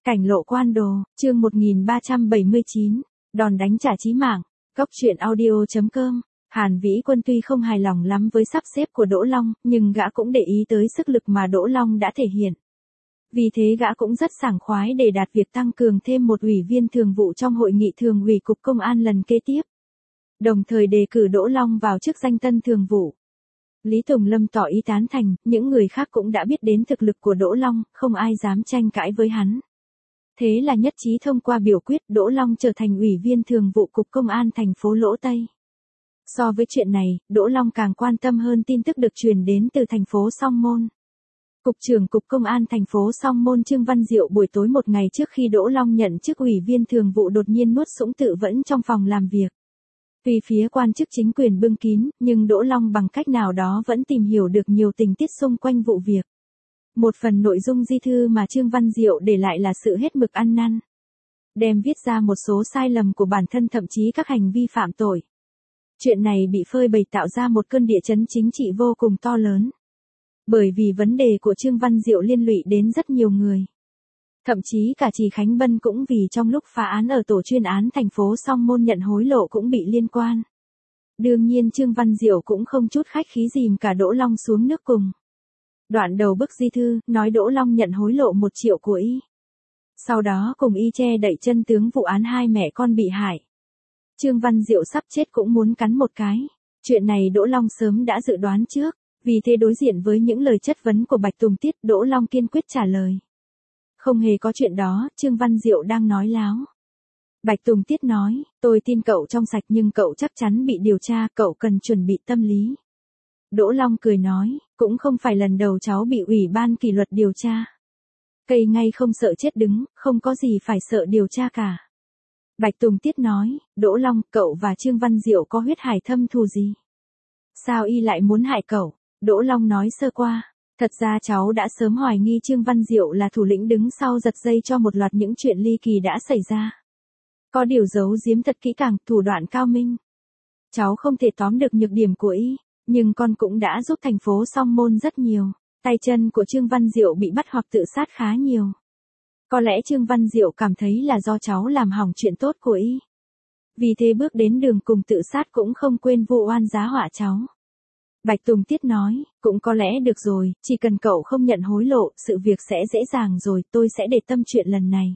Cảnh lộ quan đồ, chương 1379, đòn đánh trả chí mạng, góc truyện audio.com. Hàn Vĩ Quân tuy không hài lòng lắm với sắp xếp của Đỗ Long, nhưng gã cũng để ý tới sức lực mà Đỗ Long đã thể hiện. Vì thế gã cũng rất sảng khoái để đạt việc tăng cường thêm một ủy viên thường vụ trong hội nghị thường ủy Cục Công an lần kế tiếp. Đồng thời đề cử Đỗ Long vào chức danh tân thường vụ. Lý Tùng Lâm tỏ ý tán thành, những người khác cũng đã biết đến thực lực của Đỗ Long, không ai dám tranh cãi với hắn. Thế là nhất trí thông qua biểu quyết Đỗ Long trở thành ủy viên thường vụ Cục Công an thành phố Lỗ Tây. So với chuyện này, Đỗ Long càng quan tâm hơn tin tức được truyền đến từ thành phố Song Môn. Cục trưởng Cục Công an thành phố Song Môn Trương Văn Diệu buổi tối một ngày trước khi Đỗ Long nhận chức ủy viên thường vụ đột nhiên nuốt sũng tự vẫn trong phòng làm việc. Vì phía quan chức chính quyền bưng kín, nhưng Đỗ Long bằng cách nào đó vẫn tìm hiểu được nhiều tình tiết xung quanh vụ việc. Một phần nội dung di thư mà Trương Văn Diệu để lại là sự hết mực ăn năn. Đem viết ra một số sai lầm của bản thân, thậm chí các hành vi phạm tội. Chuyện này bị phơi bày tạo ra một cơn địa chấn chính trị vô cùng to lớn. Bởi vì vấn đề của Trương Văn Diệu liên lụy đến rất nhiều người. Thậm chí cả Trì Khánh Bân cũng vì trong lúc phá án ở tổ chuyên án thành phố Song Môn nhận hối lộ cũng bị liên quan. Đương nhiên Trương Văn Diệu cũng không chút khách khí dìm cả Đỗ Long xuống nước cùng. Đoạn đầu bức di thư, nói Đỗ Long nhận hối lộ 1 triệu của y. Sau đó cùng y che đậy chân tướng vụ án hai mẹ con bị hại. Trương Văn Diệu sắp chết cũng muốn cắn một cái. Chuyện này Đỗ Long sớm đã dự đoán trước, vì thế đối diện với những lời chất vấn của Bạch Tùng Tiết, Đỗ Long kiên quyết trả lời. Không hề có chuyện đó, Trương Văn Diệu đang nói láo. Bạch Tùng Tiết nói, tôi tin cậu trong sạch nhưng cậu chắc chắn bị điều tra, cậu cần chuẩn bị tâm lý. Đỗ Long cười nói, cũng không phải lần đầu cháu bị ủy ban kỷ luật điều tra. Cây ngay không sợ chết đứng, không có gì phải sợ điều tra cả. Bạch Tùng Tiết nói, Đỗ Long, cậu và Trương Văn Diệu có huyết hải thâm thù gì? Sao y lại muốn hại cậu? Đỗ Long nói sơ qua, thật ra cháu đã sớm hoài nghi Trương Văn Diệu là thủ lĩnh đứng sau giật dây cho một loạt những chuyện ly kỳ đã xảy ra. Có điều giấu giếm thật kỹ càng, thủ đoạn cao minh. Cháu không thể tóm được nhược điểm của y, nhưng con cũng đã giúp thành phố Song Môn rất nhiều. Tay chân của Trương Văn Diệu bị bắt hoặc tự sát khá nhiều. Có lẽ Trương Văn Diệu cảm thấy là do cháu làm hỏng chuyện tốt của y. Vì thế bước đến đường cùng tự sát cũng không quên vu oan giá họa cháu. Bạch Tùng Tiết nói, cũng có lẽ được rồi, chỉ cần cậu không nhận hối lộ, sự việc sẽ dễ dàng rồi, tôi sẽ để tâm chuyện lần này.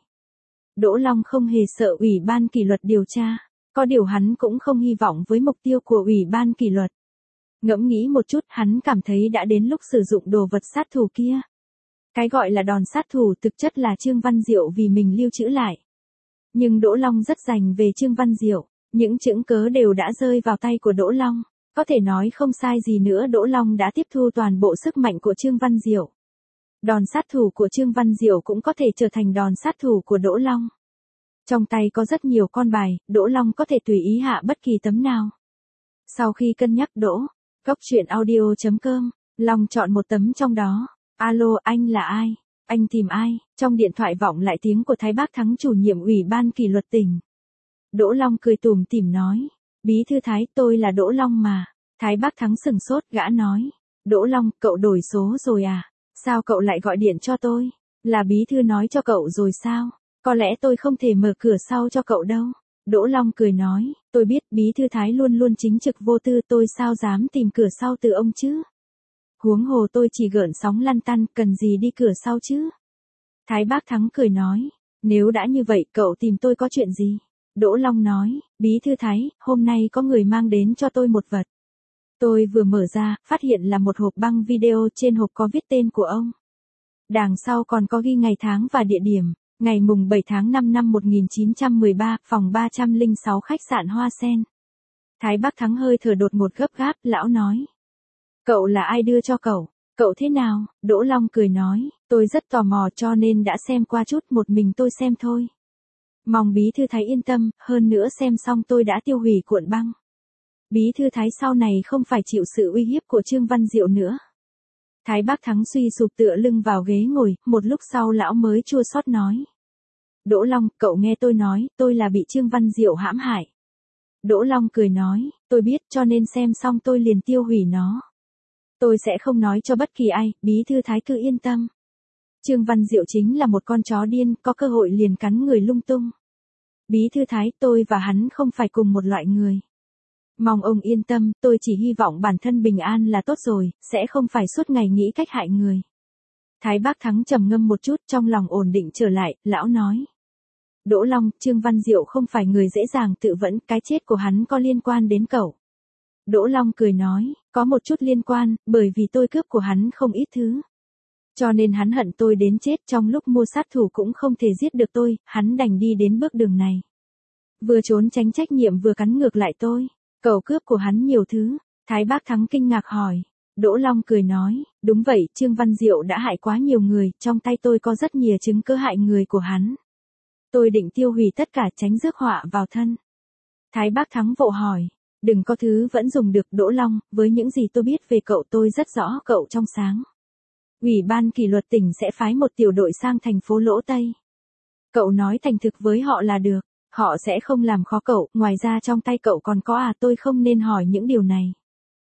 Đỗ Long không hề sợ ủy ban kỷ luật điều tra, có điều hắn cũng không hy vọng với mục tiêu của ủy ban kỷ luật. Ngẫm nghĩ một chút, hắn cảm thấy đã đến lúc sử dụng đồ vật sát thủ kia. Cái gọi là đòn sát thủ thực chất là Trương Văn Diệu vì mình lưu trữ lại. Nhưng Đỗ Long rất dành về Trương Văn Diệu, những chứng cớ đều đã rơi vào tay của Đỗ Long. Có thể nói không sai gì nữa, Đỗ Long đã tiếp thu toàn bộ sức mạnh của Trương Văn Diệu. Đòn sát thủ của Trương Văn Diệu cũng có thể trở thành đòn sát thủ của Đỗ Long. Trong tay có rất nhiều con bài, Đỗ Long có thể tùy ý hạ bất kỳ tấm nào. Sau khi cân nhắc góc truyện audio.com, Long chọn một tấm trong đó. Alo, anh là ai? Anh tìm ai? Trong điện thoại vọng lại tiếng của Thái Bác Thắng, chủ nhiệm ủy ban kỷ luật tỉnh. Đỗ Long cười tủm tỉm nói, Bí thư Thái, tôi là Đỗ Long mà. Thái Bác Thắng sừng sốt, gã nói, Đỗ Long, cậu đổi số rồi à? Sao cậu lại gọi điện cho tôi? Là bí thư nói cho cậu rồi sao? Có lẽ tôi không thể mở cửa sau cho cậu đâu. Đỗ Long cười nói, tôi biết Bí thư Thái luôn luôn chính trực vô tư, tôi sao dám tìm cửa sau từ ông chứ? Huống hồ tôi chỉ gợn sóng lăn tăn, cần gì đi cửa sau chứ? Thái Bác Thắng cười nói, nếu đã như vậy cậu tìm tôi có chuyện gì? Đỗ Long nói, Bí thư Thái, hôm nay có người mang đến cho tôi một vật. Tôi vừa mở ra, phát hiện là một hộp băng video, trên hộp có viết tên của ông. Đằng sau còn có ghi ngày tháng và địa điểm, ngày mùng 7 tháng 5 năm 1913, phòng 306 khách sạn Hoa Sen. Thái Bác Thắng hơi thở đột ngột gấp gáp, lão nói. Cậu là ai đưa cho cậu? Cậu thế nào? Đỗ Long cười nói, tôi rất tò mò cho nên đã xem qua chút, một mình tôi xem thôi. Mong Bí thư Thái yên tâm, hơn nữa xem xong tôi đã tiêu hủy cuộn băng. Bí thư Thái sau này không phải chịu sự uy hiếp của Trương Văn Diệu nữa. Thái Bác Thắng suy sụp tựa lưng vào ghế ngồi, một lúc sau lão mới chua xót nói. Đỗ Long, cậu nghe tôi nói, tôi là bị Trương Văn Diệu hãm hại. Đỗ Long cười nói, tôi biết cho nên xem xong tôi liền tiêu hủy nó. Tôi sẽ không nói cho bất kỳ ai, Bí thư Thái cứ yên tâm. Trương Văn Diệu chính là một con chó điên, có cơ hội liền cắn người lung tung. Bí thư Thái, tôi và hắn không phải cùng một loại người. Mong ông yên tâm, tôi chỉ hy vọng bản thân bình an là tốt rồi, sẽ không phải suốt ngày nghĩ cách hại người. Thái Bác Thắng trầm ngâm một chút, trong lòng ổn định trở lại, lão nói. Đỗ Long, Trương Văn Diệu không phải người dễ dàng tự vẫn, cái chết của hắn có liên quan đến cậu. Đỗ Long cười nói, có một chút liên quan, bởi vì tôi cướp của hắn không ít thứ. Cho nên hắn hận tôi đến chết, trong lúc mua sát thủ cũng không thể giết được tôi, hắn đành đi đến bước đường này. Vừa trốn tránh trách nhiệm vừa cắn ngược lại tôi. Cậu cướp của hắn nhiều thứ. Thái Bác Thắng kinh ngạc hỏi. Đỗ Long cười nói, đúng vậy, Trương Văn Diệu đã hại quá nhiều người, trong tay tôi có rất nhiều chứng cứ hại người của hắn. Tôi định tiêu hủy tất cả tránh rước họa vào thân. Thái Bác Thắng vội hỏi, đừng có thứ vẫn dùng được. Đỗ Long, với những gì tôi biết về cậu tôi rất rõ cậu trong sáng. Ủy ban kỷ luật tỉnh sẽ phái một tiểu đội sang thành phố Lỗ Tây. Cậu nói thành thực với họ là được, họ sẽ không làm khó cậu, ngoài ra trong tay cậu còn có tôi không nên hỏi những điều này.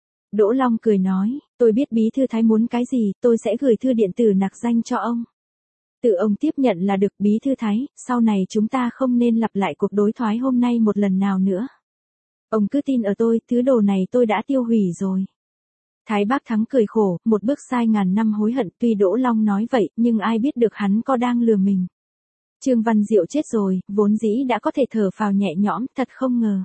Đỗ Long cười nói, tôi biết bí thư Thái muốn cái gì, tôi sẽ gửi thư điện tử nặc danh cho ông. Tự ông tiếp nhận là được. Bí thư Thái, sau này chúng ta không nên lặp lại cuộc đối thoại hôm nay một lần nào nữa. Ông cứ tin ở tôi, thứ đồ này tôi đã tiêu hủy rồi. Thái Bác Thắng cười khổ, một bước sai ngàn năm hối hận. Tuy Đỗ Long nói vậy, nhưng ai biết được hắn có đang lừa mình. Trương Văn Diệu chết rồi, vốn dĩ đã có thể thở phào nhẹ nhõm, thật không ngờ.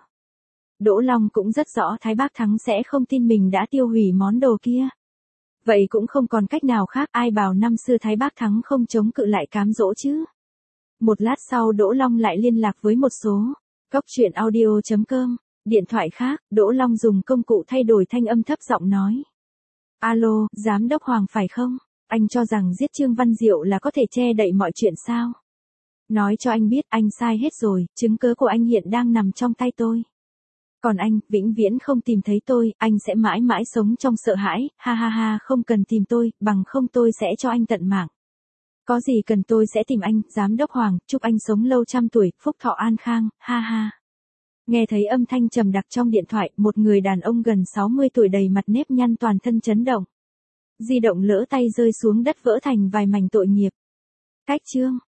Đỗ Long cũng rất rõ Thái Bác Thắng sẽ không tin mình đã tiêu hủy món đồ kia. Vậy cũng không còn cách nào khác, ai bảo năm xưa Thái Bác Thắng không chống cự lại cám dỗ chứ. Một lát sau Đỗ Long lại liên lạc với một số. Coctruyện.audio.com. Điện thoại khác, Đỗ Long dùng công cụ thay đổi thanh âm thấp giọng nói. Alo, Giám đốc Hoàng phải không? Anh cho rằng giết Trương Văn Diệu là có thể che đậy mọi chuyện sao? Nói cho anh biết, anh sai hết rồi, chứng cứ của anh hiện đang nằm trong tay tôi. Còn anh, vĩnh viễn không tìm thấy tôi, anh sẽ mãi mãi sống trong sợ hãi, ha ha ha, không cần tìm tôi, bằng không tôi sẽ cho anh tận mạng. Có gì cần tôi sẽ tìm anh, Giám đốc Hoàng, chúc anh sống lâu trăm tuổi, phúc thọ an khang, ha ha. Nghe thấy âm thanh trầm đặc trong điện thoại, một người đàn ông gần 60 tuổi đầy mặt nếp nhăn toàn thân chấn động. Di động lỡ tay rơi xuống đất vỡ thành vài mảnh tội nghiệp. Cách chương